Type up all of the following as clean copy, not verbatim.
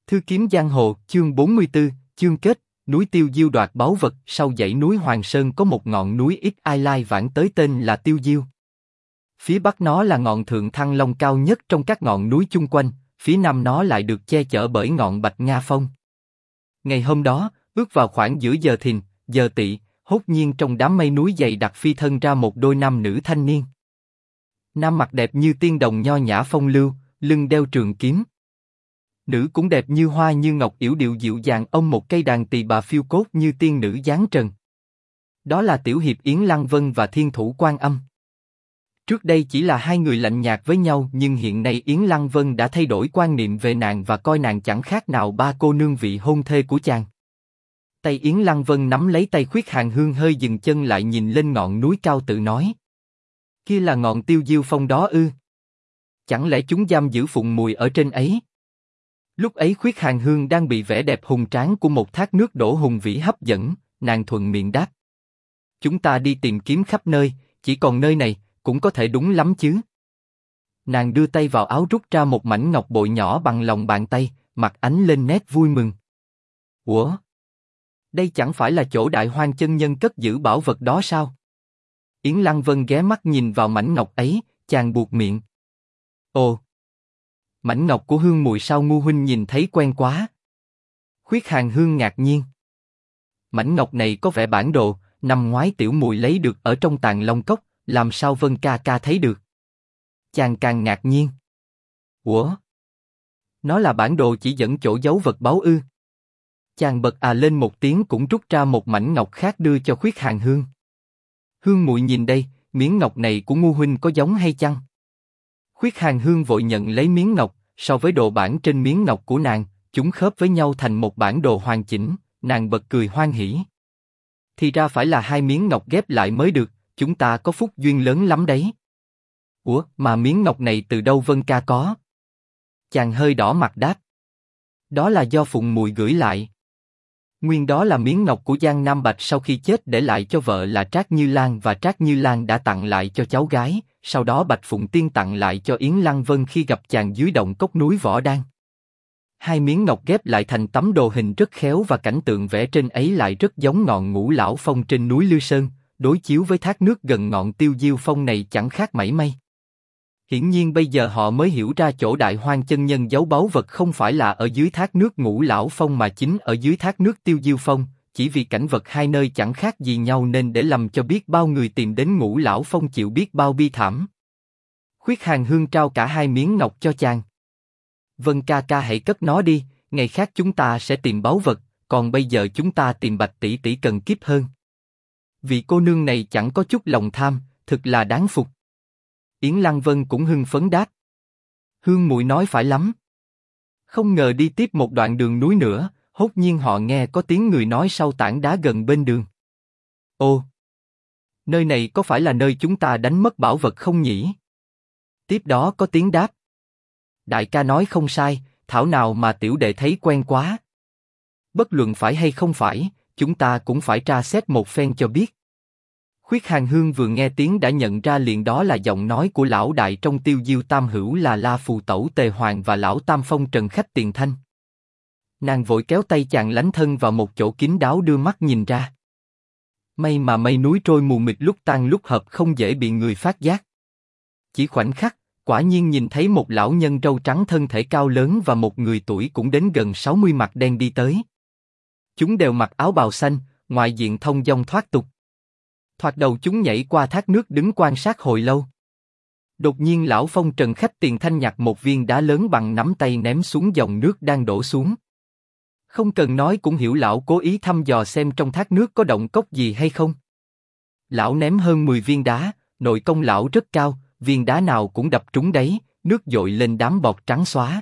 Thư kiếm giang hồ, chương 44, chương kết, núi Tiêu Diêu đoạt báu vật. Sau dãy núi Hoàng Sơn có một ngọn núi ít ai lai vãng tới tên là Tiêu Diêu. Phía bắc nó là ngọn Thượng Thăng Long cao nhất trong các ngọn núi chung quanh, phía nam nó lại được che chở bởi ngọn Bạch Nga Phong. Ngày hôm đó, ước vào khoảng giữa giờ thìn, giờ tỵ, hốt nhiên trong đám mây núi dày đặc phi thân ra một đôi nam nữ thanh niên. Nam mặt đẹp như tiên đồng nho nhã phong lưu, lưng đeo trường kiếm. Nữ cũng đẹp như hoa như ngọc yểu điệu dịu dàng ôm một cây đàn tỳ bà phiêu cốt như tiên nữ dáng trần. Đó là tiểu hiệp Yến Lăng Vân và thiên thủ Quan Âm. Trước đây chỉ là hai người lạnh nhạt với nhau, nhưng hiện nay Yến Lăng Vân đã thay đổi quan niệm về nàng và coi nàng chẳng khác nào ba cô nương vị hôn thê của chàng. Tay Yến Lăng Vân nắm lấy tay Khuyết Hàn Hương, hơi dừng chân lại nhìn lên ngọn núi cao tự nói: kia là ngọn Tiêu Diêu Phong đó ư? Chẳng lẽ chúng giam giữ Phụng Mùi ở trên ấy? Lúc ấy Khuyết Hàn Hương đang bị vẻ đẹp hùng tráng của một thác nước đổ hùng vĩ hấp dẫn, nàng thuận miệng đáp: chúng ta đi tìm kiếm khắp nơi, chỉ còn nơi này, cũng có thể đúng lắm chứ. Nàng đưa tay vào áo rút ra một mảnh ngọc bội nhỏ bằng lòng bàn tay, mặt ánh lên nét vui mừng. Ủa? Đây chẳng phải là chỗ Đại Hoang chân nhân cất giữ bảo vật đó sao? Yến Lăng Vân ghé mắt nhìn vào mảnh ngọc ấy, chàng buột miệng. Ồ! Mảnh ngọc của Hương Mùi sao ngu huynh nhìn thấy quen quá? Khuyết Hàn Hương ngạc nhiên. Mảnh ngọc này có vẻ bản đồ, năm ngoái tiểu Mùi lấy được ở trong Tàng Long Cốc, làm sao Vân ca ca thấy được? Chàng càng ngạc nhiên. Ủa? Nó là bản đồ chỉ dẫn chỗ giấu vật báu ư? Chàng bật à lên một tiếng cũng rút ra một mảnh ngọc khác đưa cho Khuyết Hàn Hương. Hương Mùi nhìn đây, miếng ngọc này của ngu huynh có giống hay chăng? Khuyết Hàn Hương vội nhận lấy miếng ngọc, so với đồ bản trên miếng ngọc của nàng, chúng khớp với nhau thành một bản đồ hoàn chỉnh, nàng bật cười hoan hỉ. Thì ra phải là hai miếng ngọc ghép lại mới được, chúng ta có phúc duyên lớn lắm đấy. Ủa, mà miếng ngọc này từ đâu Vân ca có? Chàng hơi đỏ mặt đáp. Đó là do Phụng Mùi gửi lại. Nguyên đó là miếng ngọc của Giang Nam Bạch sau khi chết để lại cho vợ là Trác Như Lan, và Trác Như Lan đã tặng lại cho cháu gái, sau đó Bạch Phụng Tiên tặng lại cho Yến Lăng Vân khi gặp chàng dưới động cốc núi Võ Đan. Hai miếng ngọc ghép lại thành tấm đồ hình rất khéo và cảnh tượng vẽ trên ấy lại rất giống ngọn Ngũ Lão Phong trên núi Lư Sơn, đối chiếu với thác nước gần ngọn Tiêu Diêu Phong này chẳng khác mảy may. Hiển nhiên bây giờ họ mới hiểu ra chỗ Đại Hoang chân nhân giấu báu vật không phải là ở dưới thác nước Ngũ Lão Phong mà chính ở dưới thác nước Tiêu Diêu Phong, chỉ vì cảnh vật hai nơi chẳng khác gì nhau nên để lầm cho biết bao người tìm đến Ngũ Lão Phong chịu biết bao bi thảm. Khuyết Hàn Hương trao cả hai miếng ngọc cho chàng. Vân ca ca hãy cất nó đi, ngày khác chúng ta sẽ tìm báu vật, còn bây giờ chúng ta tìm Bạch tỷ tỷ cần kiếp hơn. Vị cô nương này chẳng có chút lòng tham, thực là đáng phục. Yến Lăng Vân cũng hưng phấn đáp. Hương Mùi nói phải lắm. Không ngờ đi tiếp một đoạn đường núi nữa, hốt nhiên họ nghe có tiếng người nói sau tảng đá gần bên đường. Ồ! Nơi này có phải là nơi chúng ta đánh mất bảo vật không nhỉ? Tiếp đó có tiếng đáp. Đại ca nói không sai, thảo nào mà tiểu đệ thấy quen quá. Bất luận phải hay không phải, chúng ta cũng phải tra xét một phen cho biết. Khuyết Hàn Hương vừa nghe tiếng đã nhận ra liền đó là giọng nói của lão đại trong Tiêu Diêu Tam Hữu là La Phù Tẩu Tề Hoàng và lão Tam Phong Trần Khách Tiền Thanh. Nàng vội kéo tay chàng lánh thân vào một chỗ kín đáo đưa mắt nhìn ra. May mà mây núi trôi mù mịt lúc tan lúc hợp không dễ bị người phát giác. Chỉ khoảnh khắc, quả nhiên nhìn thấy một lão nhân râu trắng thân thể cao lớn và một người tuổi cũng đến gần 60 mặt đen đi tới. Chúng đều mặc áo bào xanh, ngoại diện thông dong thoát tục. Thoạt đầu chúng nhảy qua thác nước đứng quan sát hồi lâu. Đột nhiên lão Phong Trần Khách Tiền Thanh nhặt một viên đá lớn bằng nắm tay ném xuống dòng nước đang đổ xuống. Không cần nói cũng hiểu lão cố ý thăm dò xem trong thác nước có động cốc gì hay không. Lão ném hơn 10 viên đá, nội công lão rất cao, viên đá nào cũng đập trúng đáy, nước dội lên đám bọt trắng xóa.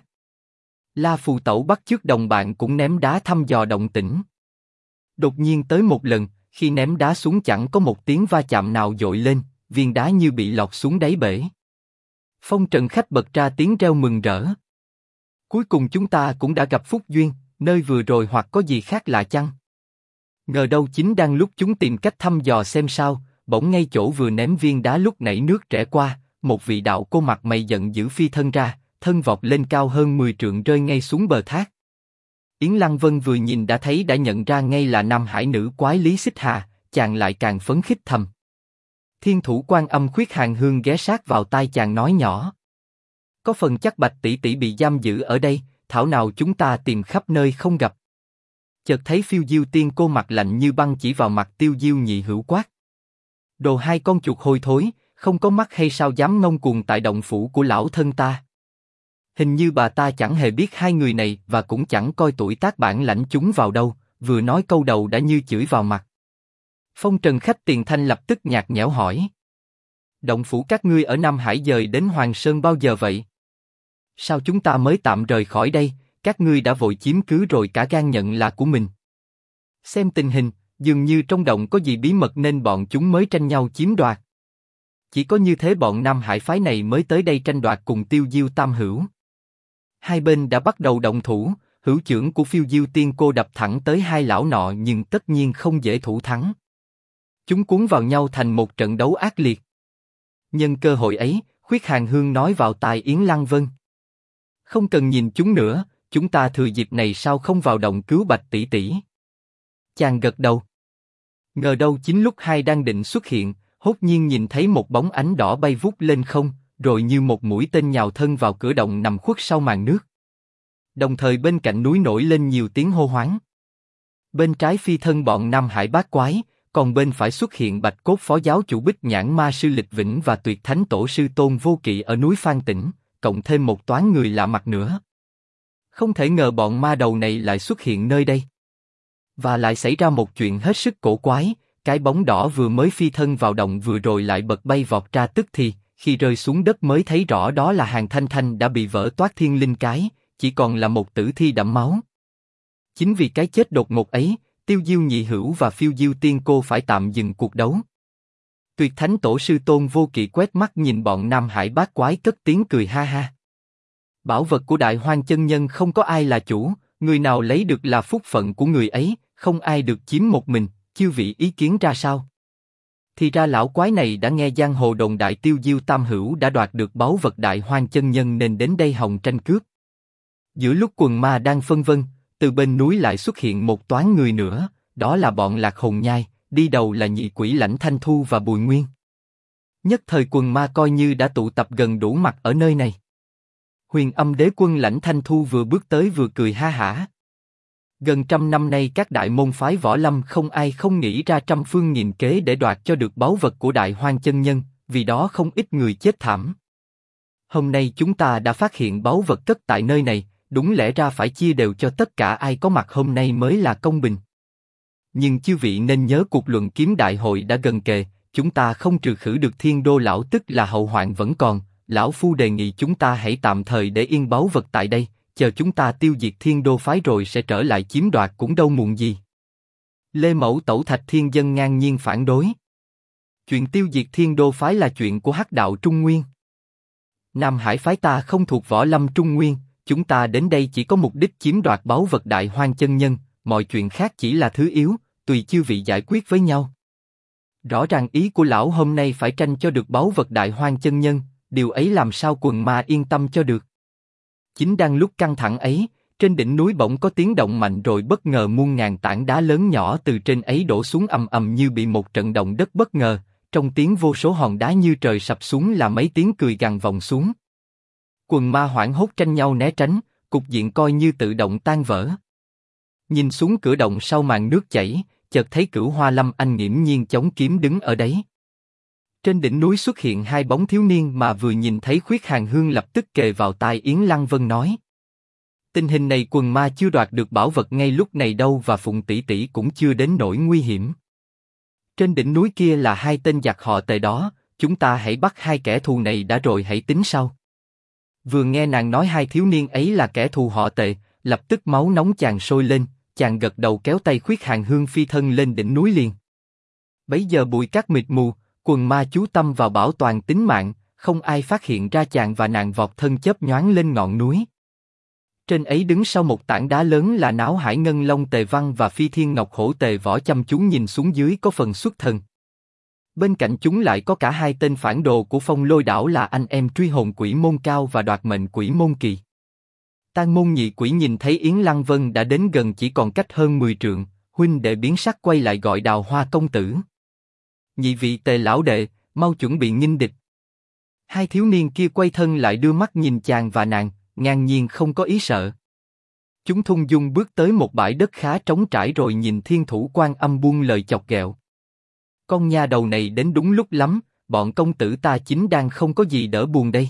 La Phù Tẩu bắt chước đồng bạn cũng ném đá thăm dò động tĩnh. Đột nhiên tới một lần, khi ném đá xuống chẳng có một tiếng va chạm nào dội lên, viên đá như bị lọt xuống đáy bể. Phong Trần Khách bật ra tiếng reo mừng rỡ. Cuối cùng chúng ta cũng đã gặp phúc duyên, nơi vừa rồi hoặc có gì khác lạ chăng? Ngờ đâu chính đang lúc chúng tìm cách thăm dò xem sao, bỗng ngay chỗ vừa ném viên đá lúc nãy nước trẽ qua, một vị đạo cô mặt mày giận dữ phi thân ra, thân vọt lên cao hơn 10 trượng rơi ngay xuống bờ thác. Yến Lăng Vân vừa nhìn đã thấy đã nhận ra ngay là Nam Hải nữ quái Lý Xích Hà, chàng lại càng phấn khích thầm. Thiên thủ Quan Âm Khuyết Hàn Hương ghé sát vào tai chàng nói nhỏ. Có phần chắc Bạch tỷ tỷ bị giam giữ ở đây, thảo nào chúng ta tìm khắp nơi không gặp. Chợt thấy Phiêu Diêu Tiên Cô mặt lạnh như băng chỉ vào mặt Tiêu Diêu Nhị Hữu quát. Đồ hai con chuột hôi thối, không có mắt hay sao dám ngông cuồng tại động phủ của lão thân ta. Hình như bà ta chẳng hề biết hai người này và cũng chẳng coi tuổi tác bản lãnh chúng vào đâu, vừa nói câu đầu đã như chửi vào mặt. Phong Trần Khách Tiền Thanh lập tức nhạt nhẽo hỏi. Động phủ các ngươi ở Nam Hải dời đến Hoàng Sơn bao giờ vậy? Sao chúng ta mới tạm rời khỏi đây, các ngươi đã vội chiếm cứ rồi cả gan nhận là của mình? Xem tình hình, dường như trong động có gì bí mật nên bọn chúng mới tranh nhau chiếm đoạt. Chỉ có như thế bọn Nam Hải phái này mới tới đây tranh đoạt cùng Tiêu Diêu Tam Hữu. Hai bên đã bắt đầu động thủ, hữu chưởng của Phiêu Diêu Tiên Cô đập thẳng tới hai lão nọ nhưng tất nhiên không dễ thủ thắng. Chúng cuốn vào nhau thành một trận đấu ác liệt. Nhân cơ hội ấy, Khuyết Hàn Hương nói vào tai Yến Lăng Vân. Không cần nhìn chúng nữa, chúng ta thừa dịp này sao không vào động cứu Bạch tỷ tỷ? Chàng gật đầu. Ngờ đâu chính lúc hai đang định xuất hiện, hốt nhiên nhìn thấy một bóng ánh đỏ bay vút lên không, rồi như một mũi tên nhào thân vào cửa động nằm khuất sau màn nước. Đồng thời bên cạnh núi nổi lên nhiều tiếng hô hoáng. Bên trái phi thân bọn Nam Hải bát quái, còn bên phải xuất hiện Bạch Cốt Phó giáo chủ Bích Nhãn Ma sư Lịch Vĩnh và Tuyệt Thánh Tổ sư Tôn Vô Kỵ ở núi Phan Tĩnh, cộng thêm một toán người lạ mặt nữa. Không thể ngờ bọn ma đầu này lại xuất hiện nơi đây. Và lại xảy ra một chuyện hết sức cổ quái, cái bóng đỏ vừa mới phi thân vào động vừa rồi lại bật bay vọt ra tức thì, khi rơi xuống đất mới thấy rõ đó là Hàn Thanh Thanh đã bị vỡ toát thiên linh cái, chỉ còn là một tử thi đẫm máu. Chính vì cái chết đột ngột ấy, Tiêu Diêu Nhị Hữu và Phiêu Diêu Tiên Cô phải tạm dừng cuộc đấu. Tuyệt Thánh Tổ sư Tôn Vô Kỵ quét mắt nhìn bọn Nam Hải bát quái cất tiếng cười ha ha. Bảo vật của Đại Hoang chân nhân không có ai là chủ, người nào lấy được là phúc phận của người ấy, không ai được chiếm một mình, chư vị ý kiến ra sao? Thì ra lão quái này đã nghe giang hồ đồn đại Tiêu Diêu Tam Hữu đã đoạt được báu vật Đại Hoang chân nhân nên đến đây hòng tranh cướp. Giữa lúc quần ma đang phân vân, từ bên núi lại xuất hiện một toán người nữa, đó là bọn Lạc Hồn Nhai, đi đầu là nhị quỷ Lãnh Thanh Thu và Bùi Nguyên. Nhất thời quần ma coi như đã tụ tập gần đủ mặt ở nơi này. Huyền Âm Đế quân Lãnh Thanh Thu vừa bước tới vừa cười ha hả. Gần trăm năm nay các đại môn phái võ lâm không ai không nghĩ ra trăm phương nghìn kế để đoạt cho được báu vật của Đại Hoang chân nhân, vì đó không ít người chết thảm. Hôm nay chúng ta đã phát hiện báu vật cất tại nơi này, đúng lẽ ra phải chia đều cho tất cả ai có mặt hôm nay mới là công bình. Nhưng chư vị nên nhớ cuộc luận kiếm đại hội đã gần kề, chúng ta không trừ khử được Thiên Đô lão tức là hậu hoạn vẫn còn, lão phu đề nghị chúng ta hãy tạm thời để yên báu vật tại đây, chờ chúng ta tiêu diệt Thiên Đô phái rồi sẽ trở lại chiếm đoạt cũng đâu muộn gì. Lê Mẫu Tẩu Thạch Thiên Dân ngang nhiên phản đối. Chuyện tiêu diệt Thiên Đô phái là chuyện của Hắc đạo Trung Nguyên. Nam Hải phái ta không thuộc võ lâm Trung Nguyên, chúng ta đến đây chỉ có mục đích chiếm đoạt báu vật Đại Hoang chân nhân, mọi chuyện khác chỉ là thứ yếu, tùy chư vị giải quyết với nhau. Rõ ràng ý của lão hôm nay phải tranh cho được báu vật Đại Hoang chân nhân, điều ấy làm sao quần ma yên tâm cho được. Chính đang lúc căng thẳng ấy, trên đỉnh núi bỗng có tiếng động mạnh rồi bất ngờ muôn ngàn tảng đá lớn nhỏ từ trên ấy đổ xuống ầm ầm như bị một trận động đất bất ngờ, trong tiếng vô số hòn đá như trời sập xuống là mấy tiếng cười gằn vọng xuống. Quần ma hoảng hốt tranh nhau né tránh, cục diện coi như tự động tan vỡ. Nhìn xuống cửa động sau màn nước chảy, chợt thấy Cửu Hoa Lâm Anh nghiễm nhiên chống kiếm đứng ở đấy. Trên đỉnh núi xuất hiện hai bóng thiếu niên mà vừa nhìn thấy Khuyết Hàn Hương lập tức kề vào tai Yến Lăng Vân nói. Tình hình này quần ma chưa đoạt được bảo vật ngay lúc này đâu và Phụng tỷ tỷ cũng chưa đến nỗi nguy hiểm. Trên đỉnh núi kia là hai tên giặc họ Tề đó, chúng ta hãy bắt hai kẻ thù này đã rồi hãy tính sau. Vừa nghe nàng nói hai thiếu niên ấy là kẻ thù họ Tề, lập tức máu nóng chàng sôi lên, chàng gật đầu kéo tay Khuyết Hàn Hương phi thân lên đỉnh núi liền. Bấy giờ bụi cát mịt mù, quần ma chú tâm vào bảo toàn tính mạng, không ai phát hiện ra chàng và nàng vọt thân chớp nhoáng lên ngọn núi. Trên ấy đứng sau một tảng đá lớn là Náo Hải Ngân Long Tề Văn và Phi Thiên Ngọc Hổ Tề Võ chăm chú nhìn xuống dưới có phần xuất thần. Bên cạnh chúng lại có cả hai tên phản đồ của Phong Lôi Đảo là anh em Truy Hồn Quỷ Môn Cao và Đoạt Mệnh Quỷ Môn Kỳ. Tang môn nhị quỷ nhìn thấy Yến Lăng Vân đã đến gần chỉ còn cách hơn 10 trượng, huynh đệ biến sắc quay lại gọi Đào Hoa công tử. Nhị vị Tề lão đệ, mau chuẩn bị nghinh địch. Hai thiếu niên kia quay thân lại đưa mắt nhìn chàng và nàng, ngang nhiên không có ý sợ. Chúng thung dung bước tới một bãi đất khá trống trải rồi nhìn Thiên Thủ Quan Âm buông lời chọc ghẹo. Con nha đầu này đến đúng lúc lắm, bọn công tử ta chính đang không có gì đỡ buồn đây.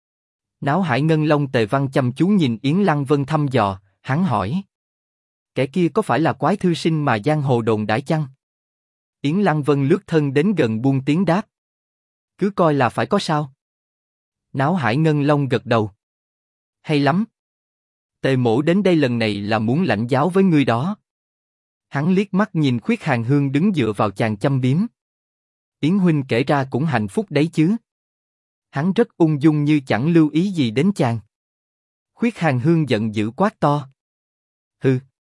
Náo Hải Ngân Long Tề Văn chăm chú nhìn Yến Lăng Vân thăm dò, hắn hỏi. Kẻ kia có phải là quái thư sinh mà giang hồ đồn đãi chăng? Yến Lăng Vân lướt thân đến gần buông tiếng đáp. Cứ coi là phải có sao. Náo Hải Ngân Long gật đầu. Hay lắm. Tề mỗ đến đây lần này là muốn lãnh giáo với ngươi đó. Hắn liếc mắt nhìn Khuyết Hàn Hương đứng dựa vào chàng châm biếm. Yến huynh kể ra cũng hạnh phúc đấy chứ. Hắn rất ung dung như chẳng lưu ý gì đến chàng. Khuyết Hàn Hương giận dữ quát to. Hừ.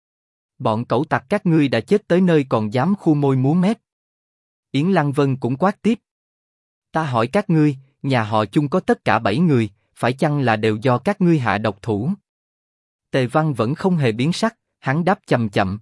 Bọn cẩu tặc các ngươi đã chết tới nơi còn dám khu môi múa mép. Yến Lăng Vân cũng quát tiếp. Ta hỏi các ngươi, nhà họ Chung có tất cả 7 người, phải chăng là đều do các ngươi hạ độc thủ? Tề Văn vẫn không hề biến sắc, hắn đáp chậm chậm.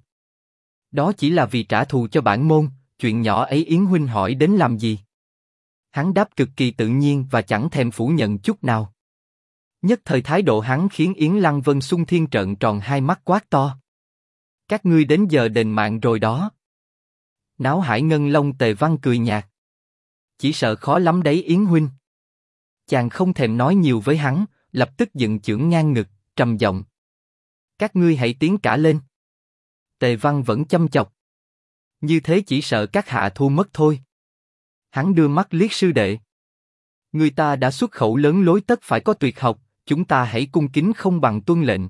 Đó chỉ là vì trả thù cho bản môn, chuyện nhỏ ấy Yến huynh hỏi đến làm gì? Hắn đáp cực kỳ tự nhiên và chẳng thèm phủ nhận chút nào. Nhất thời thái độ hắn khiến Yến Lăng Vân xung thiên trợn tròn hai mắt quát to. Các ngươi đến giờ đền mạng rồi đó. Náo Hải Ngân Long Tề Văn cười nhạt. Chỉ sợ khó lắm đấy Yến huynh. Chàng không thèm nói nhiều với hắn, lập tức dựng chưởng ngang ngực, trầm giọng. Các ngươi hãy tiến cả lên. Tề Văn vẫn chăm chọc. Như thế chỉ sợ các hạ thua mất thôi. Hắn đưa mắt liếc sư đệ. Người ta đã xuất khẩu lớn lối tất phải có tuyệt học, chúng ta hãy cung kính không bằng tuân lệnh.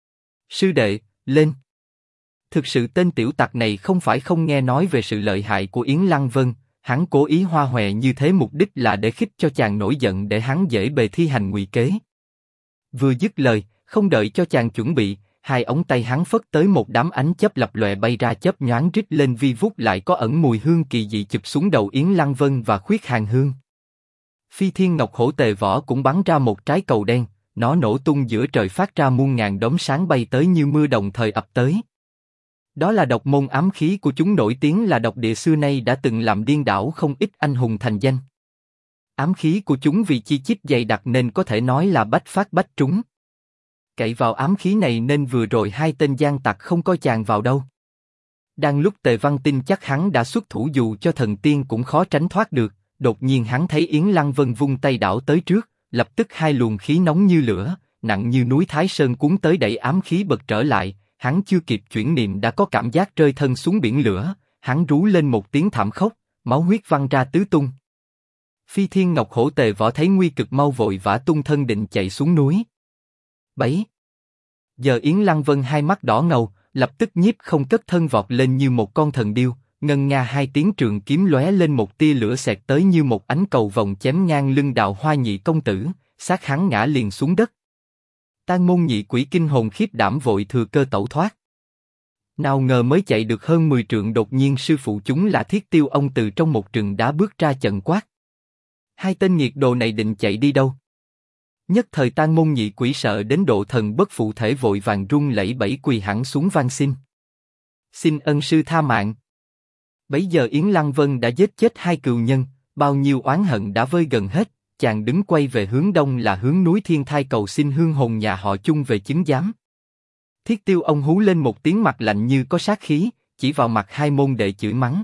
Sư đệ, lên. Thực sự tên tiểu tặc này không phải không nghe nói về sự lợi hại của Yến Lăng Vân, hắn cố ý hoa hòe như thế mục đích là để khích cho chàng nổi giận để hắn dễ bề thi hành ngụy kế. Vừa dứt lời, không đợi cho chàng chuẩn bị, hai ống tay hắn phất tới một đám ánh chớp lập lòe bay ra chớp nhoáng rít lên vi vút lại có ẩn mùi hương kỳ dị chụp xuống đầu Yến Lăng Vân và Khuyết Hàn Hương. Phi Thiên Ngọc Hổ Tề Võ cũng bắn ra một trái cầu đen, nó nổ tung giữa trời phát ra muôn ngàn đốm sáng bay tới như mưa đồng thời ập tới. Đó là độc môn ám khí của chúng nổi tiếng là độc địa xưa nay đã từng làm điên đảo không ít anh hùng thành danh. Ám khí của chúng vì chi chít dày đặc nên có thể nói là bách phát bách trúng. Cậy vào ám khí này nên vừa rồi hai tên gian tặc không coi chàng vào đâu. Đang lúc Tề Văn tin chắc hắn đã xuất thủ dù cho thần tiên cũng khó tránh thoát được, đột nhiên hắn thấy Yến Lăng Vân vung tay đảo tới trước, lập tức hai luồng khí nóng như lửa, nặng như núi Thái Sơn cuốn tới đẩy ám khí bật trở lại. Hắn chưa kịp chuyển niệm đã có cảm giác rơi thân xuống biển lửa, hắn rú lên một tiếng thảm khốc, máu huyết văng ra tứ tung. Phi Thiên Ngọc Hổ Tề Võ thấy nguy cực mau vội vã tung thân định chạy xuống núi. Bấy giờ Yến Lăng Vân hai mắt đỏ ngầu, lập tức nhiếp không cất thân vọt lên như một con thần điêu, ngân nga hai tiếng trường kiếm lóe lên một tia lửa xẹt tới như một ánh cầu vồng chém ngang lưng Đào Hoa nhị công tử, xác hắn ngã liền xuống đất. Tang môn nhị quỷ kinh hồn khiếp đảm vội thừa cơ tẩu thoát. Nào ngờ mới chạy được hơn 10 trượng đột nhiên sư phụ chúng là Thiết Tiêu ông từ trong một rừng đá bước ra chận quát. Hai tên nghiệt đồ này định chạy đi đâu? Nhất thời Tang môn nhị quỷ sợ đến độ thần bất phụ thể vội vàng run lẩy bẩy quỳ hẳn xuống van xin. Xin ân sư tha mạng. Bấy giờ Yến Lăng Vân đã giết chết hai cừu nhân, bao nhiêu oán hận đã vơi gần hết. Chàng đứng quay về hướng đông là hướng núi Thiên Thai cầu xin hương hồn nhà họ Chung về chứng giám. Thiết Tiêu ông hú lên một tiếng mặt lạnh như có sát khí, chỉ vào mặt hai môn đệ chửi mắng.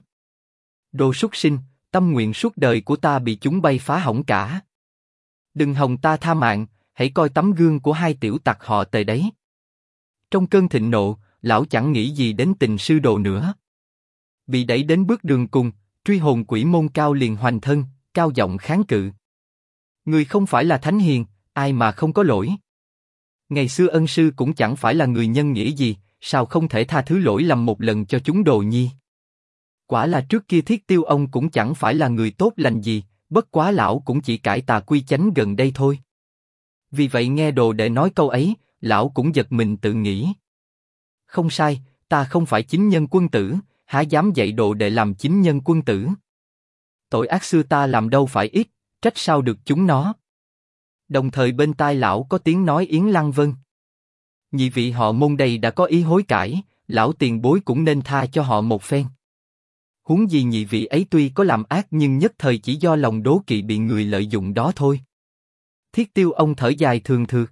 Đồ súc sinh, tâm nguyện suốt đời của ta bị chúng bay phá hỏng cả. Đừng hòng ta tha mạng, hãy coi tấm gương của hai tiểu tặc họ Tề đấy. Trong cơn thịnh nộ, lão chẳng nghĩ gì đến tình sư đồ nữa. Bị đẩy đến bước đường cùng, truy hồn quỷ môn Cao liền hoành thân, cao giọng kháng cự. Người không phải là thánh hiền, ai mà không có lỗi. Ngày xưa ân sư cũng chẳng phải là người nhân nghĩa gì, sao không thể tha thứ lỗi lầm một lần cho chúng đồ nhi. Quả là trước kia Thiết Tiêu ông cũng chẳng phải là người tốt lành gì, bất quá lão cũng chỉ cải tà quy chánh gần đây thôi. Vì vậy nghe đồ đệ nói câu ấy, lão cũng giật mình tự nghĩ. Không sai, ta không phải chính nhân quân tử, há dám dạy đồ đệ làm chính nhân quân tử. Tội ác xưa ta làm đâu phải ít, trách sao được chúng nó. Đồng thời bên tai lão có tiếng nói Yến Lăng Vân. nhị vị họ Môn đây đã có ý hối cải, lão tiền bối cũng nên tha cho họ một phen. Huống gì nhị vị ấy tuy có làm ác nhưng nhất thời chỉ do lòng đố kỵ bị người lợi dụng đó thôi. Thiết Tiêu ông thở dài thường thượt.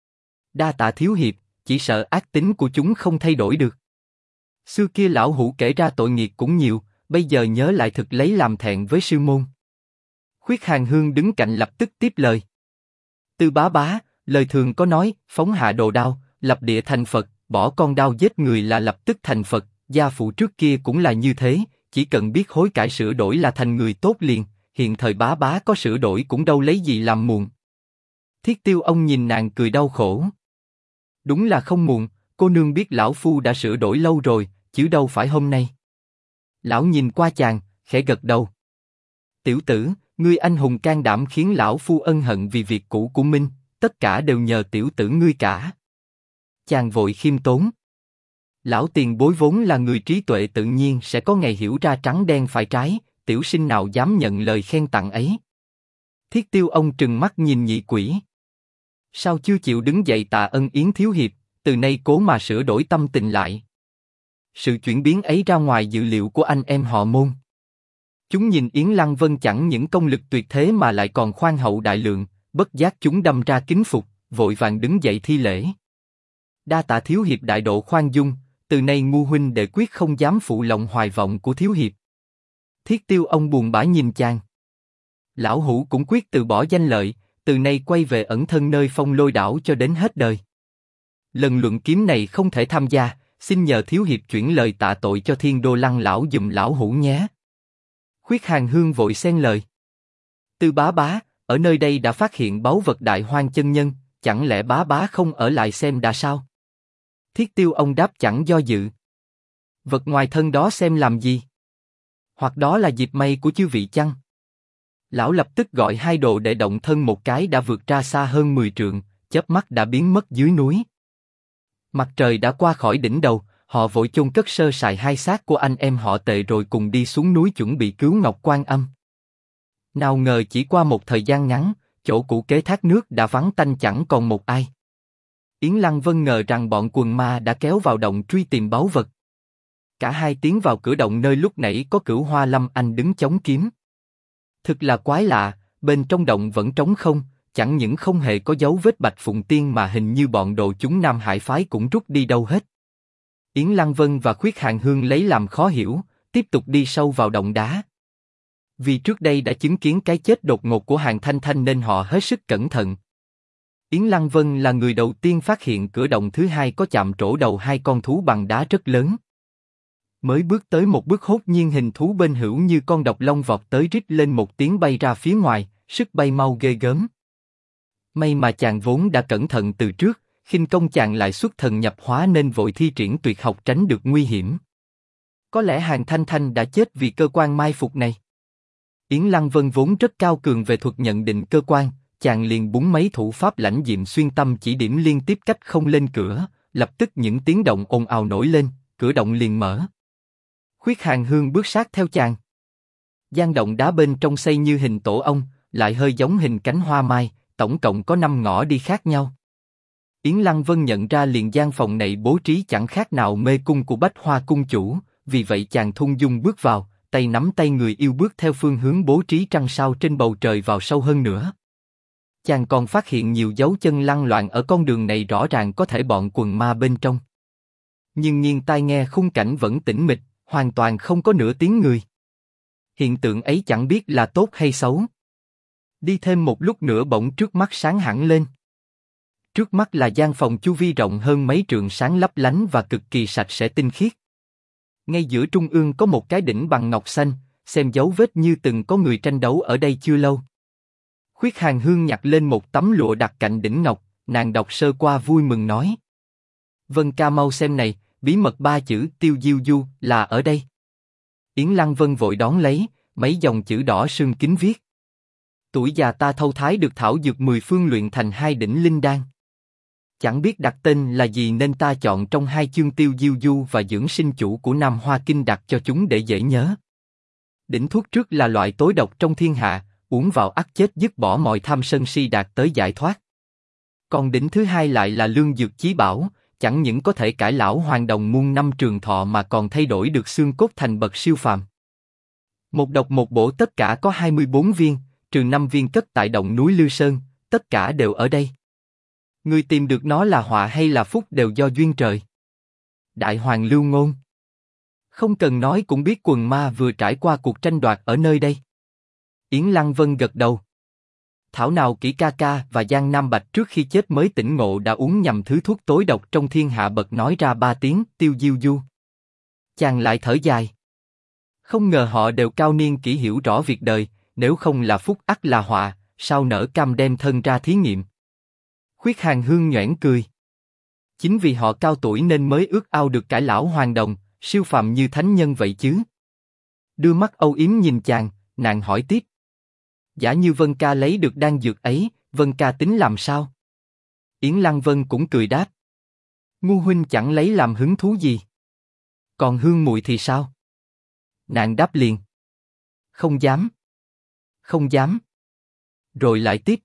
Đa tạ thiếu hiệp, chỉ sợ ác tính của chúng không thay đổi được. Xưa kia lão hủ kể ra tội nghiệp cũng nhiều, bây giờ nhớ lại thực lấy làm thẹn với sư môn. Khuyết Hàn Hương đứng cạnh lập tức tiếp lời. Tư bá bá, lời thường có nói, phóng hạ đồ đao, lập địa thành Phật, bỏ con đao giết người là lập tức thành Phật, gia phụ trước kia cũng là như thế, chỉ cần biết hối cải sửa đổi là thành người tốt liền, hiện thời bá bá có sửa đổi cũng đâu lấy gì làm muộn. Thiết Tiêu ông nhìn nàng cười đau khổ. Đúng là không muộn, cô nương biết lão phu đã sửa đổi lâu rồi, chứ đâu phải hôm nay. Lão nhìn qua chàng, khẽ gật đầu. Tiểu tử, ngươi anh hùng can đảm khiến lão phu ân hận vì việc cũ của Minh, tất cả đều nhờ tiểu tử ngươi cả. Chàng vội khiêm tốn. Lão tiền bối vốn là người trí tuệ tự nhiên sẽ có ngày hiểu ra trắng đen phải trái, tiểu sinh nào dám nhận lời khen tặng ấy. Thiết Tiêu ông trừng mắt nhìn nhị quỷ. Sao chưa chịu đứng dậy tạ ân Yến thiếu hiệp, từ nay cố mà sửa đổi tâm tình lại. Sự chuyển biến ấy ra ngoài dự liệu của anh em họ Môn. Chúng nhìn Yến Lăng Vân chẳng những công lực tuyệt thế mà lại còn khoan hậu đại lượng, bất giác chúng đâm ra kính phục, vội vàng đứng dậy thi lễ. Đa tạ thiếu hiệp đại độ khoan dung, từ nay ngu huynh đệ quyết không dám phụ lòng hoài vọng của thiếu hiệp. Thiết Tiêu ông buồn bã nhìn chàng. Lão hủ cũng quyết từ bỏ danh lợi, từ nay quay về ẩn thân nơi Phong Lôi đảo cho đến hết đời. Lần luận kiếm này không thể tham gia, xin nhờ thiếu hiệp chuyển lời tạ tội cho Thiên Đô Lăng lão giùm lão hủ nhé. Khuyết Hàn Hương vội xen lời. Tư bá bá, ở nơi đây đã phát hiện báu vật Đại Hoang chân nhân, chẳng lẽ bá bá không ở lại xem đã sao? Thiết Tiêu ông đáp chẳng do dự. Vật ngoài thân đó xem làm gì? Hoặc đó là dịp may của chư vị chăng? Lão lập tức gọi hai đồ đệ động thân một cái đã vượt ra xa hơn 10 trượng, chớp mắt đã biến mất dưới núi. Mặt trời đã qua khỏi đỉnh đầu, họ vội chôn cất sơ sài hai xác của anh em họ Tề rồi cùng đi xuống núi chuẩn bị cứu Ngọc Quan Âm. Nào ngờ chỉ qua một thời gian ngắn, chỗ cũ kế thác nước đã vắng tanh chẳng còn một ai. Yến Lăng Vân ngờ rằng bọn quần ma đã kéo vào động truy tìm báu vật. Cả hai tiến vào cửa động nơi lúc nãy có Cửu Hoa Lâm Anh đứng chống kiếm. Thực là quái lạ, bên trong động vẫn trống không, chẳng những không hề có dấu vết Bạch Phụng Tiên mà hình như bọn đồ chúng Nam Hải phái cũng rút đi đâu hết. Yến Lăng Vân và Khuyết Hàn Hương lấy làm khó hiểu, tiếp tục đi sâu vào động đá. Vì trước đây đã chứng kiến cái chết đột ngột của Hàn Thanh Thanh nên họ hết sức cẩn thận. Yến Lăng Vân là người đầu tiên phát hiện cửa động thứ hai có chạm trổ đầu hai con thú bằng đá rất lớn. Mới bước tới một bước hốt nhiên hình thú bên hữu như con độc long vọt tới rít lên một tiếng bay ra phía ngoài, sức bay mau ghê gớm. May mà chàng vốn đã cẩn thận từ trước, khinh công chàng lại xuất thần nhập hóa nên vội thi triển tuyệt học tránh được nguy hiểm. Có lẽ Hàn Thanh Thanh đã chết vì cơ quan mai phục này. Yến Lăng Vân vốn rất cao cường về thuật nhận định cơ quan, chàng liền búng mấy thủ pháp lãnh diệm xuyên tâm chỉ điểm liên tiếp cách không lên cửa, lập tức những tiếng động ồn ào nổi lên, cửa động liền mở. Khuyết Hàn Hương bước sát theo chàng. Gian động đá bên trong xây như hình tổ ong, lại hơi giống hình cánh hoa mai, tổng cộng có 5 ngõ đi khác nhau. Yến Lăng Vân nhận ra liền gian phòng này bố trí chẳng khác nào mê cung của Bách Hoa cung chủ, vì vậy chàng thung dung bước vào, tay nắm tay người yêu bước theo phương hướng bố trí trăng sao trên bầu trời vào sâu hơn nữa. Chàng còn phát hiện nhiều dấu chân lăn loạn ở con đường này, rõ ràng có thể bọn quần ma bên trong. Nhưng nghiêng tai nghe khung cảnh vẫn tĩnh mịch, hoàn toàn không có nửa tiếng người. Hiện tượng ấy chẳng biết là tốt hay xấu. Đi thêm một lúc nữa bỗng trước mắt sáng hẳn lên. Trước mắt là gian phòng chu vi rộng hơn mấy trượng, sáng lấp lánh và cực kỳ sạch sẽ tinh khiết. Ngay giữa trung ương có một cái đỉnh bằng ngọc xanh, xem dấu vết như từng có người tranh đấu ở đây chưa lâu. Khuyết Hàn Hương nhặt lên một tấm lụa đặt cạnh đỉnh ngọc, nàng đọc sơ qua vui mừng nói: Vân ca mau xem này, bí mật 3 chữ Tiêu Diêu Du là ở đây. Yến Lăng Vân vội đón lấy, mấy dòng chữ đỏ sưng kín viết: Tuổi già ta thâu thái được thảo dược 10 phương luyện thành 2 đỉnh linh đan. Chẳng biết đặt tên là gì nên ta chọn trong 2 chương Tiêu Diêu Du và Dưỡng Sinh Chủ của Nam Hoa Kinh đặt cho chúng để dễ nhớ. Đỉnh thuốc trước là loại tối độc trong thiên hạ, uống vào ắt chết dứt bỏ mọi tham sân si đạt tới giải thoát. Còn đỉnh thứ hai lại là lương dược chí bảo, chẳng những có thể cải lão hoàng đồng muôn năm trường thọ mà còn thay đổi được xương cốt thành bậc siêu phàm. Một độc một bổ tất cả có 24 viên, trừ 5 viên cất tại động núi Lư Sơn, tất cả đều ở đây. Người tìm được nó là họa hay là phúc đều do duyên trời. Đại Hoàng Lưu Ngôn. Không cần nói cũng biết quần ma vừa trải qua cuộc tranh đoạt ở nơi đây. Yến Lăng Vân gật đầu. Thảo nào Kỷ ca ca và Giang Nam Bạch trước khi chết mới tỉnh ngộ đã uống nhầm thứ thuốc tối độc trong thiên hạ, bật nói ra 3 tiếng Tiêu Diêu Du. Chàng lại thở dài. Không ngờ họ đều cao niên kỹ hiểu rõ việc đời, nếu không là phúc ắt là họa, sao nỡ cam đem thân ra thí nghiệm. Khuyết Hàn Hương nhoẻn cười. Chính vì họ cao tuổi nên mới ước ao được cải lão hoàng đồng, siêu phàm như thánh nhân vậy chứ. Đưa mắt âu yếm nhìn chàng, nàng hỏi tiếp. Giả như Vân ca lấy được đan dược ấy, Vân ca tính làm sao? Yến Lăng Vân cũng cười đáp. Ngu huynh chẳng lấy làm hứng thú gì. Còn Hương muội thì sao? Nàng đáp liền. Không dám. Không dám. Rồi lại tiếp.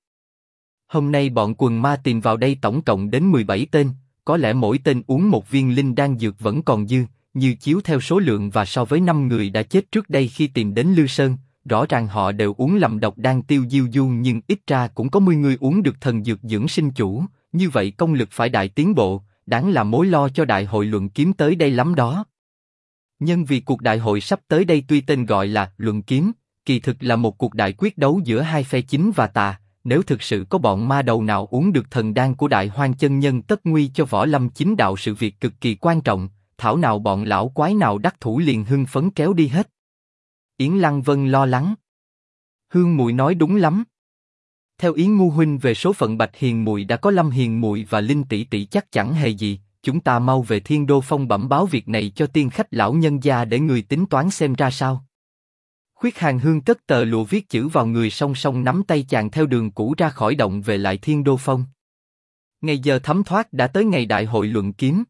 Hôm nay bọn quần ma tìm vào đây tổng cộng đến 17 tên, có lẽ mỗi tên uống một viên linh đan dược vẫn còn dư, như chiếu theo số lượng và so với 5 người đã chết trước đây khi tìm đến Lư Sơn, rõ ràng họ đều uống lầm độc đan Tiêu Diêu Du, nhưng ít ra cũng có 10 người uống được thần dược dưỡng sinh chủ, như vậy công lực phải đại tiến bộ, đáng là mối lo cho đại hội luận kiếm tới đây lắm đó. Nhưng vì cuộc đại hội sắp tới đây tuy tên gọi là luận kiếm, kỳ thực là một cuộc đại quyết đấu giữa hai phe chính và tà. Nếu thực sự có bọn ma đầu nào uống được thần đan của Đại Hoang chân nhân, tất nguy cho võ lâm chính đạo sự việc cực kỳ quan trọng. Thảo nào bọn lão quái nào đắc thủ liền hưng phấn kéo đi hết. Yến Lăng Vân lo lắng. Hương muội nói đúng lắm. Theo ý ngu huynh về số phận Bạch Hiền muội đã có Lâm Hiền muội và Linh tỷ tỷ chắc chẳng hề gì. Chúng ta mau về Thiên Đô Phong bẩm báo việc này cho tiên khách lão nhân gia để người tính toán xem ra sao. Khuyết Hàn Hương cất tờ lụa viết chữ vào người, song song nắm tay chàng theo đường cũ ra khỏi động về lại Thiên Đô Phong. Ngày giờ thấm thoát đã tới ngày đại hội luận kiếm.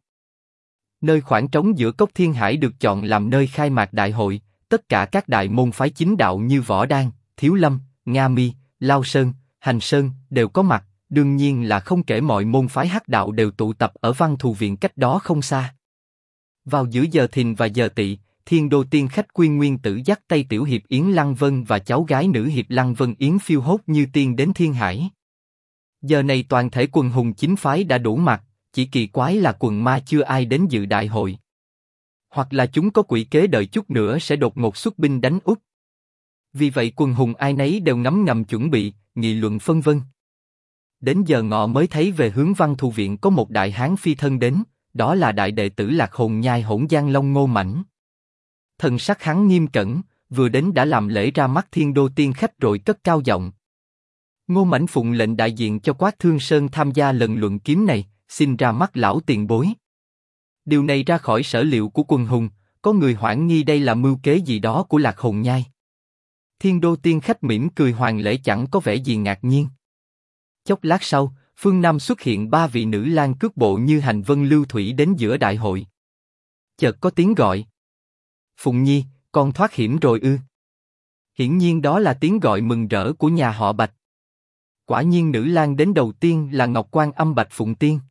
Nơi khoảng trống giữa cốc Thiên Hải được chọn làm nơi khai mạc đại hội. Tất cả các đại môn phái chính đạo như Võ Đan, Thiếu Lâm, Nga Mi, Lao Sơn, Hành Sơn đều có mặt. Đương nhiên là không kể mọi môn phái hắc đạo đều tụ tập ở Văn Thù Viện cách đó không xa. Vào giữa giờ thìn và giờ tỵ, Thiên Đô tiên khách Quy Nguyên Tử dắt tay tiểu hiệp Yến Lăng Vân và cháu gái nữ hiệp Lăng Vân Yến phiêu hốt như tiên đến Thiên Hải. Giờ này toàn thể quần hùng chính phái đã đủ mặt, chỉ kỳ quái là quần ma chưa ai đến dự đại hội. Hoặc là chúng có quỷ kế đợi chút nữa sẽ đột ngột xuất binh đánh Úc. Vì vậy quần hùng ai nấy đều ngấm ngầm chuẩn bị, nghị luận phân vân. Đến giờ ngọ mới thấy về hướng Văn Thù Viện có một đại hán phi thân đến, đó là đại đệ tử Lạc Hồn Nhai Hỗn Giang Long Ngô Mảnh. Thần sắc hắn nghiêm cẩn, vừa đến đã làm lễ ra mắt Thiên Đô tiên khách rồi cất cao giọng. Ngô Mảnh phụng lệnh đại diện cho Quát Thương Sơn tham gia lần luận kiếm này, xin ra mắt lão tiền bối. Điều này ra khỏi sở liệu của quần hùng, có người hoảng nghi đây là mưu kế gì đó của Lạc Hồn Nhai. Thiên Đô tiên khách mỉm cười hoàn lễ chẳng có vẻ gì ngạc nhiên. Chốc lát sau, phương Nam xuất hiện 3 vị nữ lang cước bộ như hành vân lưu thủy đến giữa đại hội. Chợt có tiếng gọi. Phụng Nhi, con thoát hiểm rồi ư? Hiển nhiên đó là tiếng gọi mừng rỡ của nhà họ Bạch. Quả nhiên nữ lang đến đầu tiên là Ngọc Quan Âm Bạch Phụng Tiên.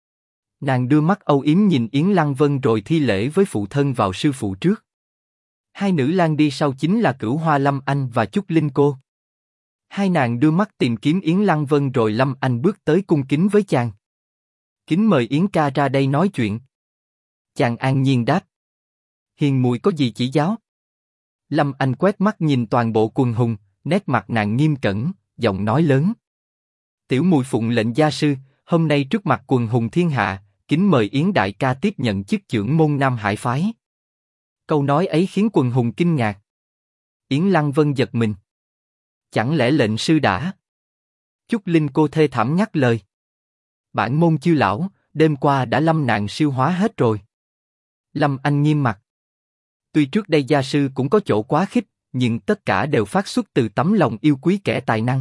Nàng đưa mắt âu yếm nhìn Yến Lăng Vân rồi thi lễ với phụ thân vào sư phụ trước. Hai nữ lang đi sau chính là Cửu Hoa Lâm Anh và Trúc Linh Cô. Hai nàng đưa mắt tìm kiếm Yến Lăng Vân rồi Lâm Anh bước tới cung kính với chàng. Kính mời Yến ca ra đây nói chuyện. Chàng an nhiên đáp. Hiền muội có gì chỉ giáo? Lâm Anh quét mắt nhìn toàn bộ quần hùng, nét mặt nàng nghiêm cẩn, giọng nói lớn. Tiểu muội phụng lệnh gia sư, hôm nay trước mặt quần hùng thiên hạ, kính mời Yến đại ca tiếp nhận chức trưởng môn Nam Hải phái. Câu nói ấy khiến quần hùng kinh ngạc. Yến Lăng Vân giật mình. Chẳng lẽ lệnh sư đã? Trúc Linh Cô thê thảm nhắc lời. Bản môn chư lão, đêm qua đã lâm nạn siêu hóa hết rồi. Lâm Anh nghiêm mặt. Tuy trước đây gia sư cũng có chỗ quá khích, nhưng tất cả đều phát xuất từ tấm lòng yêu quý kẻ tài năng.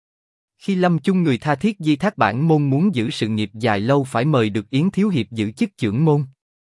Khi lâm chung người tha thiết di thác bản môn muốn giữ sự nghiệp dài lâu phải mời được Yến thiếu hiệp giữ chức trưởng môn.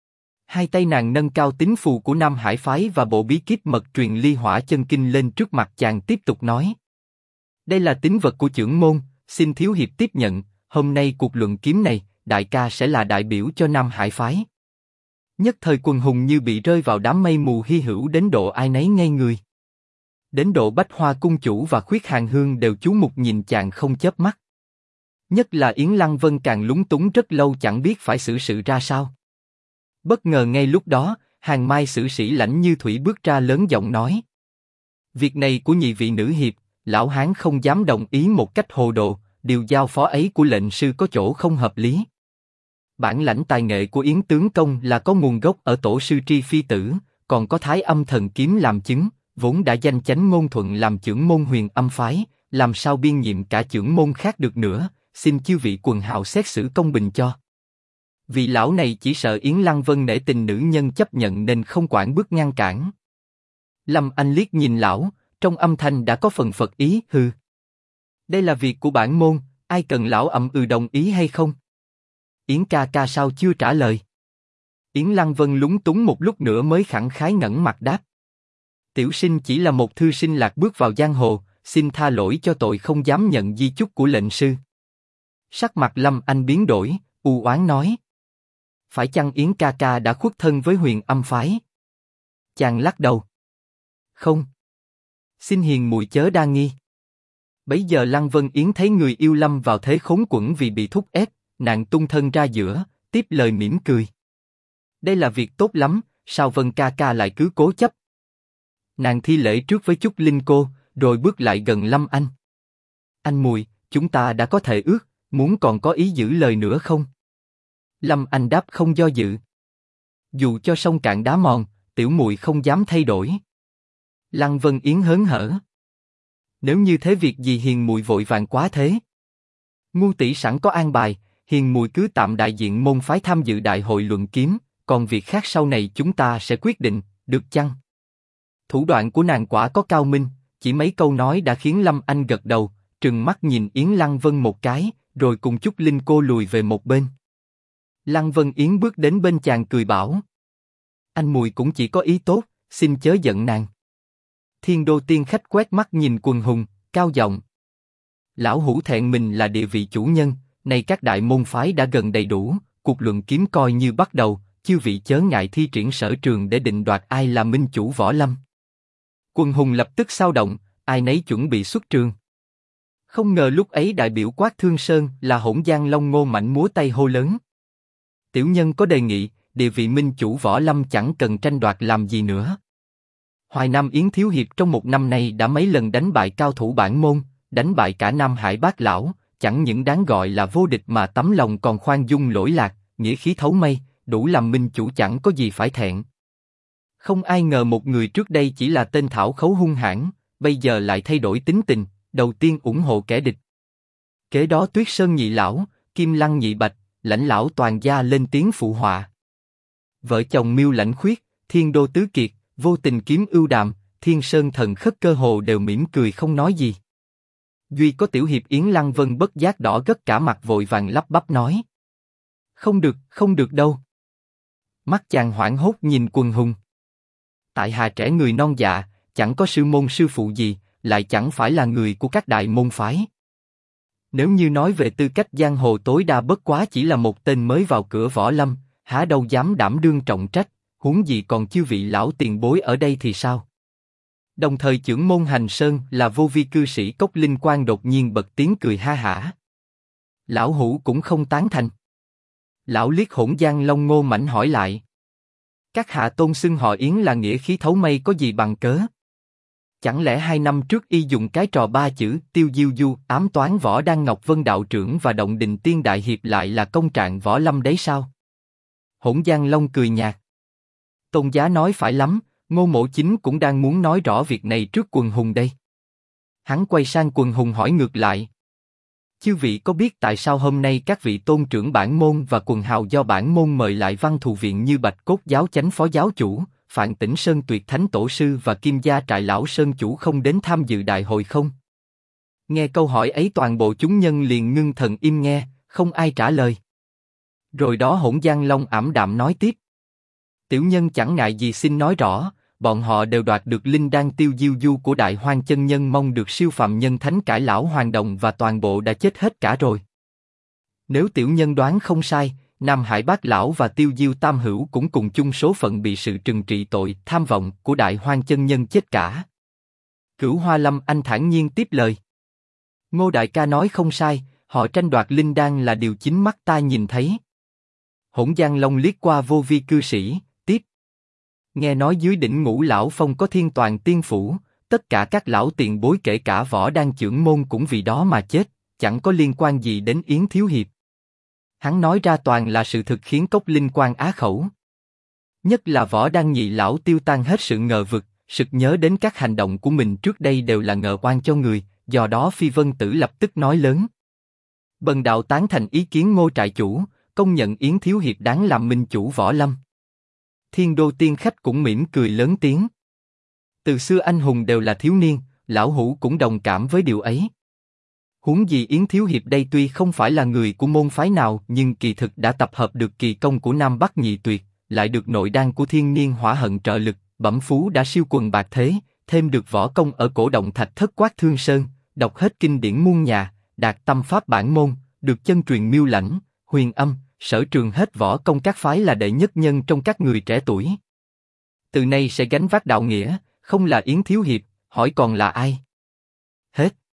Hai tay nàng nâng cao tín phù của Nam Hải phái và bộ bí kíp mật truyền ly hỏa chân kinh lên trước mặt chàng, tiếp tục nói. Đây là tín vật của trưởng môn, xin thiếu hiệp tiếp nhận. Hôm nay cuộc luận kiếm này, đại ca sẽ là đại biểu cho Nam Hải phái. Nhất thời quần hùng như bị rơi vào đám mây mù hy hữu đến độ ai nấy ngây người. Đến độ Bách Hoa cung chủ và Khuyết Hàn Hương đều chú mục nhìn chàng không chớp mắt. Nhất là Yến Lăng Vân càng lúng túng rất lâu chẳng biết phải xử sự ra sao. Bất ngờ ngay lúc đó, Hàng Mai sử sĩ lãnh như thủy bước ra lớn giọng nói: việc này của nhị vị nữ hiệp, lão hán không dám đồng ý một cách hồ đồ, điều giao phó ấy của lệnh sư có chỗ không hợp lý. Bản lãnh tài nghệ của Yến tướng công là có nguồn gốc ở tổ sư Tri Phi Tử, còn có Thái Âm Thần Kiếm làm chứng, vốn đã danh chánh ngôn thuận làm trưởng môn Huyền Âm phái, làm sao biên nhiệm cả trưởng môn khác được nữa, xin chư vị quần hào xét xử công bình cho. Vị lão này chỉ sợ Yến Lăng Vân nể tình nữ nhân chấp nhận nên không quản bước ngăn cản. Lâm Anh liếc nhìn lão, trong âm thanh đã có phần phật ý, hừ. Đây là việc của bản môn, ai cần lão đồng ý hay không? Yến ca ca sao chưa trả lời? Yến Lăng Vân lúng túng một lúc nữa mới khẳng khái ngẩng mặt đáp: tiểu sinh chỉ là một thư sinh lạc bước vào giang hồ, xin tha lỗi cho tội không dám nhận di chúc của lệnh sư. Sắc mặt Lâm Anh biến đổi, u oán nói: phải chăng Yến ca ca đã khuất thân với Huyền Âm phái? Chàng lắc đầu: không. Xin hiền muội chớ đa nghi. Bấy giờ Lăng Vân Yến thấy người yêu lâm vào thế khốn quẫn vì bị thúc ép, nàng tung thân ra giữa, tiếp lời mỉm cười: đây là việc tốt lắm, sao Vân ca ca lại cứ cố chấp? Nàng thi lễ trước với Chúc Linh cô, rồi bước lại gần Lâm Anh. Anh muội, chúng ta đã có thể ước, muốn còn có ý giữ lời nữa không? Lâm Anh đáp không do dự: dù cho sông cạn đá mòn, tiểu muội không dám thay đổi. Lăng Vân Yến hớn hở: nếu như thế việc gì hiền muội vội vàng quá thế? Ngu tỷ sẵn có an bài, hiền muội cứ tạm đại diện môn phái tham dự đại hội luận kiếm, còn việc khác sau này chúng ta sẽ quyết định, được chăng? Thủ đoạn của nàng quả có cao minh, chỉ mấy câu nói đã khiến Lâm Anh gật đầu, trừng mắt nhìn Yến Lăng Vân một cái, rồi cùng Chúc Linh cô lùi về một bên. Lăng Vân Yến bước đến bên chàng cười bảo: anh muội cũng chỉ có ý tốt, xin chớ giận nàng. Thiên Đô tiên khách quét mắt nhìn quần hùng, cao giọng: lão hủ thẹn mình là địa vị chủ nhân, nay các đại môn phái đã gần đầy đủ, cuộc luận kiếm coi như bắt đầu, chư vị chớ ngại thi triển sở trường để định đoạt ai là minh chủ võ lâm. Quần hùng lập tức xao động, ai nấy chuẩn bị xuất trường. Không ngờ lúc ấy đại biểu Quát Thương Sơn là Hỗn Giang Long Ngô Mạnh múa tay hô lớn: tiểu nhân có đề nghị, địa vị minh chủ võ lâm chẳng cần tranh đoạt làm gì nữa. Hoài Nam Yến thiếu hiệp trong một năm nay đã mấy lần đánh bại cao thủ bản môn, đánh bại cả Nam Hải Bát lão, chẳng những đáng gọi là vô địch mà tấm lòng còn khoan dung lỗi lạc, nghĩa khí thấu mây, đủ làm minh chủ chẳng có gì phải thẹn. Không ai ngờ một người trước đây chỉ là tên thảo khấu hung hãn, bây giờ lại thay đổi tính tình, đầu tiên ủng hộ kẻ địch. Kế đó Tuyết Sơn nhị lão, Kim Lăng nhị bạch, Lãnh lão toàn gia lên tiếng phụ họa. Vợ chồng Miêu Lãnh Khuyết, Thiên Đô tứ kiệt, Vô Tình kiếm ưu đàm, Thiên Sơn thần khất cơ hồ đều mỉm cười không nói gì. Duy có tiểu hiệp Yến Lăng Vân bất giác đỏ gất cả mặt vội vàng lắp bắp nói: không được, không được đâu. Mắt chàng hoảng hốt nhìn quần hùng. Tại hạ trẻ người non dạ, chẳng có sư môn sư phụ gì, lại chẳng phải là người của các đại môn phái. Nếu như nói về tư cách giang hồ tối đa bất quá chỉ là một tên mới vào cửa võ lâm, há đâu dám đảm đương trọng trách, huống gì còn chư vị lão tiền bối ở đây thì sao? Đồng thời chưởng môn Hành Sơn là vô vi cư sĩ Cốc Linh Quang đột nhiên bật tiếng cười ha hả. Lão hủ cũng không tán thành. Lão liếc Hỗn Giang Long Ngô Mảnh hỏi lại: các hạ tôn xưng họ Yến là nghĩa khí thấu mây có gì bằng cớ? Chẳng lẽ 2 năm trước y dùng cái trò 3 chữ tiêu diêu du ám toán Võ Đăng Ngọc Vân đạo trưởng và Động Đình Tiên đại hiệp lại là công trạng võ lâm đấy sao? Hỗn Giang Long cười nhạt: tôn giá nói phải lắm, Ngô Mộ Chính cũng đang muốn nói rõ việc này trước quần hùng đây. Hắn quay sang quần hùng hỏi ngược lại: chư vị có biết tại sao hôm nay các vị tôn trưởng bản môn và quần hào do bản môn mời lại Văn Thù Viện như Bạch Cốt giáo chánh phó giáo chủ, Phạn Tĩnh Sơn Tuyệt Thánh tổ sư và Kim Gia Trại lão sơn chủ không đến tham dự đại hội không? Nghe câu hỏi ấy toàn bộ chúng nhân liền ngưng thần im nghe, không ai trả lời. Rồi đó Hỗn Giang Long ảm đạm nói tiếp: tiểu nhân chẳng ngại gì xin nói rõ, bọn họ đều đoạt được linh đan tiêu diêu du của Đại Hoang chân nhân, mong được siêu phàm nhân thánh cải lão hoàng đồng và toàn bộ đã chết hết cả rồi. Nếu tiểu nhân đoán không sai, Nam Hải Bát Lão và Tiêu Diêu Tam Hữu cũng cùng chung số phận bị sự trừng trị tội tham vọng của Đại Hoang chân nhân chết cả. Cửu Hoa Lâm Anh thản nhiên tiếp lời. Ngô đại ca nói không sai, họ tranh đoạt linh đan là điều chính mắt ta nhìn thấy. Hỗn Giang Long liếc qua vô vi cư sĩ, tiếp. Nghe nói dưới đỉnh Ngũ Lão Phong có Thiên Toàn Tiên Phủ, tất cả các lão tiền bối kể cả Võ Đan Chưởng môn cũng vì đó mà chết, chẳng có liên quan gì đến Yến Thiếu Hiệp. Hắn nói ra toàn là sự thực khiến Cốc Linh Quan á khẩu. Nhất là Võ Đan nhị lão tiêu tan hết sự ngờ vực, sực nhớ đến các hành động của mình trước đây đều là ngờ oan cho người, do đó Phi Vân Tử lập tức nói lớn. Bần đạo tán thành ý kiến Ngô trại chủ, công nhận Yến Thiếu Hiệp đáng làm minh chủ Võ Lâm. Thiên Đô Tiên Khách cũng mỉm cười lớn tiếng. Từ xưa anh hùng đều là thiếu niên, lão hủ cũng đồng cảm với điều ấy. Huống gì Yến Thiếu Hiệp đây tuy không phải là người của môn phái nào nhưng kỳ thực đã tập hợp được kỳ công của Nam Bắc Nhị Tuyệt, lại được nội đan của Thiên Niên Hỏa Hận trợ lực, bẩm phú đã siêu quần bạc thế, thêm được võ công ở cổ động thạch thất Quát Thương Sơn, đọc hết kinh điển muôn nhà, đạt tâm pháp bản môn, được chân truyền Miêu Lãnh, Huyền Âm, sở trường hết võ công các phái là đệ nhất nhân trong các người trẻ tuổi. Từ nay sẽ gánh vác đạo nghĩa, không là Yến Thiếu Hiệp, hỏi còn là ai? Hết.